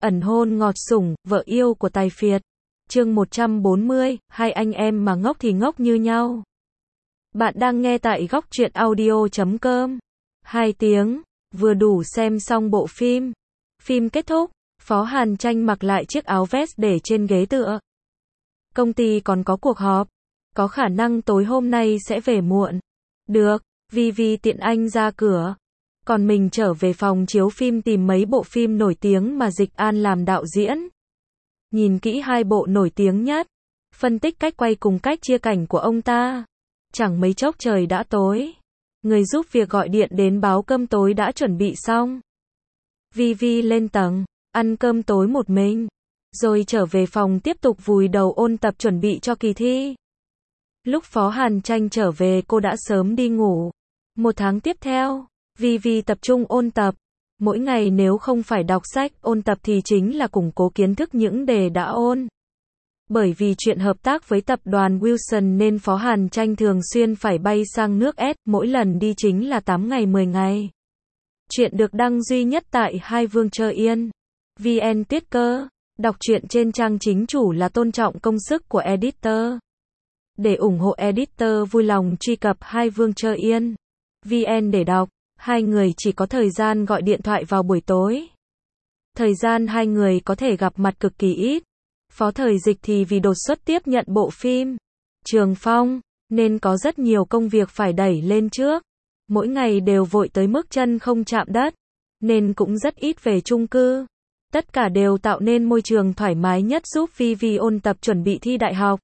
Ẩn hôn ngọt sủng, vợ yêu của Tài phiệt. Chương 140, hai anh em mà ngốc thì ngốc như nhau. Bạn đang nghe tại góc truyện audio.com. 2 tiếng, vừa đủ xem xong bộ phim. Phim kết thúc, Phó Hàn Tranh mặc lại chiếc áo vest để trên ghế tựa. Công ty còn có cuộc họp, có khả năng tối hôm nay sẽ về muộn. Được, vì tiện anh ra cửa. Còn mình trở về phòng chiếu phim tìm mấy bộ phim nổi tiếng mà Dịch An làm đạo diễn. Nhìn kỹ 2 bộ nổi tiếng nhất, phân tích cách quay cùng cách chia cảnh của ông ta. Chẳng mấy chốc trời đã tối. Người giúp việc gọi điện đến báo cơm tối đã chuẩn bị xong. Vi lên tầng, ăn cơm tối một mình, rồi trở về phòng tiếp tục vùi đầu ôn tập chuẩn bị cho kỳ thi. Lúc Phó Hàn Tranh trở về cô đã sớm đi ngủ. 1 tháng tiếp theo, Vi tập trung ôn tập. Mỗi ngày nếu không phải đọc sách, ôn tập thì chính là củng cố kiến thức những đề đã ôn. Bởi vì chuyện hợp tác với tập đoàn Wilson nên Phó Hàn Tranh thường xuyên phải bay sang nước S, mỗi lần đi chính là 8 ngày 10 ngày. Chuyện được đăng duy nhất tại Hai Vương Trơ Yên. VN Tiết Cơ. Đọc truyện trên trang chính chủ là tôn trọng công sức của editor. Để ủng hộ editor vui lòng truy cập Hai Vương Trơ Yên. VN để đọc. Hai người chỉ có thời gian gọi điện thoại vào buổi tối. Thời gian hai người có thể gặp mặt cực kỳ ít. Phó Thời Dịch thì vì đột xuất tiếp nhận bộ phim Trường Phong, nên có rất nhiều công việc phải đẩy lên trước. Mỗi ngày đều vội tới mức chân không chạm đất, nên cũng rất ít về chung cư. Tất cả đều tạo nên môi trường thoải mái nhất giúp Vi ôn tập chuẩn bị thi đại học.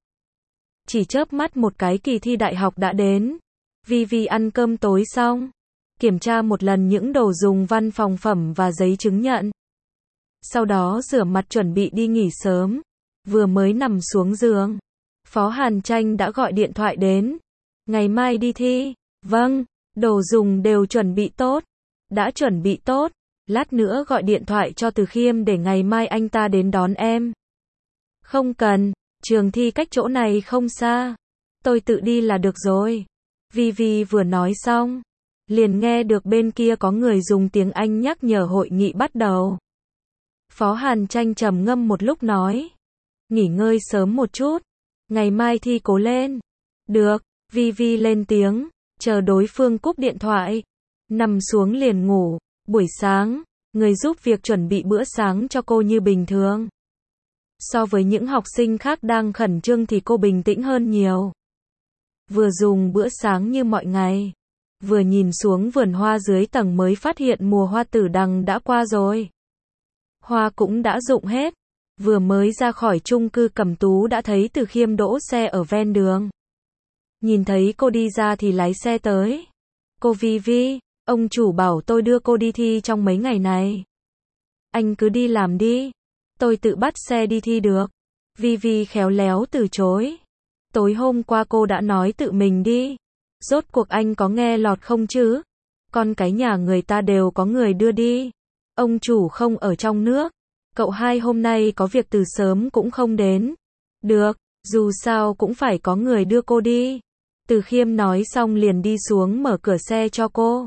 Chỉ chớp mắt một cái kỳ thi đại học đã đến. Vi ăn cơm tối xong, kiểm tra một lần những đồ dùng văn phòng phẩm và giấy chứng nhận. Sau đó rửa mặt chuẩn bị đi nghỉ sớm. Vừa mới nằm xuống giường, Phó Hàn Tranh đã gọi điện thoại đến. Ngày mai đi thi. Vâng, đồ dùng đều chuẩn bị tốt. Đã chuẩn bị tốt. Lát nữa gọi điện thoại cho Từ Khiêm để ngày mai anh ta đến đón em. Không cần, trường thi cách chỗ này không xa. Tôi tự đi là được rồi. Vi vừa nói xong, liền nghe được bên kia có người dùng tiếng Anh nhắc nhở hội nghị bắt đầu. Phó Hàn Tranh trầm ngâm một lúc nói. Nghỉ ngơi sớm một chút. Ngày mai thi cố lên. Được, Vi lên tiếng, chờ đối phương cúp điện thoại. Nằm xuống liền ngủ. Buổi sáng, người giúp việc chuẩn bị bữa sáng cho cô như bình thường. So với những học sinh khác đang khẩn trương thì cô bình tĩnh hơn nhiều. Vừa dùng bữa sáng như mọi ngày, vừa nhìn xuống vườn hoa dưới tầng mới phát hiện mùa hoa tử đằng đã qua rồi. Hoa cũng đã rụng hết. Vừa mới ra khỏi chung cư Cẩm Tú đã thấy Từ Khiêm đỗ xe ở ven đường. Nhìn thấy cô đi ra thì lái xe tới. Cô Vi, ông chủ bảo tôi đưa cô đi thi trong mấy ngày này. Anh cứ đi làm đi. Tôi tự bắt xe đi thi được. Vi khéo léo từ chối. Tối hôm qua cô đã nói tự mình đi. Rốt cuộc anh có nghe lọt không chứ? Con cái nhà người ta đều có người đưa đi. Ông chủ không ở trong nước. Cậu hai hôm nay có việc từ sớm cũng không đến. Được, dù sao cũng phải có người đưa cô đi. Từ Khiêm nói xong liền đi xuống mở cửa xe cho cô.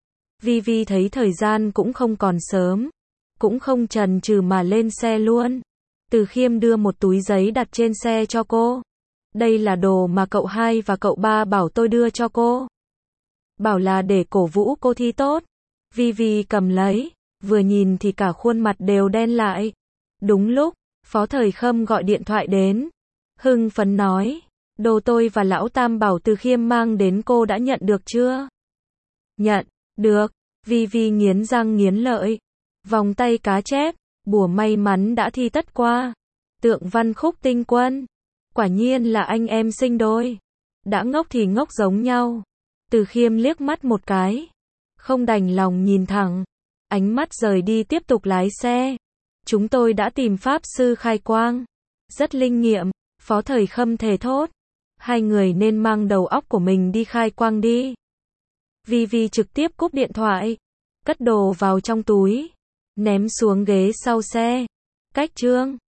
Vi thấy thời gian cũng không còn sớm, cũng không chần chừ mà lên xe luôn. Từ Khiêm đưa một túi giấy đặt trên xe cho cô. Đây là đồ mà cậu hai và cậu ba bảo tôi đưa cho cô. Bảo là để cổ vũ cô thi tốt. Vi cầm lấy, vừa nhìn thì cả khuôn mặt đều đen lại. Đúng lúc, Phó Thời Khâm gọi điện thoại đến. Hưng phấn nói, đồ tôi và Lão Tam bảo Từ Khiêm mang đến cô đã nhận được chưa? Nhận, được. Vi nghiến răng nghiến lợi. Vòng tay cá chép, bùa may mắn đã thi tất qua. Tượng văn khúc tinh quân. Quả nhiên là anh em sinh đôi. Đã ngốc thì ngốc giống nhau. Từ Khiêm liếc mắt một cái. Không đành lòng nhìn thẳng. Ánh mắt rời đi tiếp tục lái xe. Chúng tôi đã tìm pháp sư khai quang. Rất linh nghiệm. Phó Thời Khâm thề thốt. Hai người nên mang đầu óc của mình đi khai quang đi. Vi trực tiếp cúp điện thoại. Cất đồ vào trong túi. Ném xuống ghế sau xe. Cách Trương.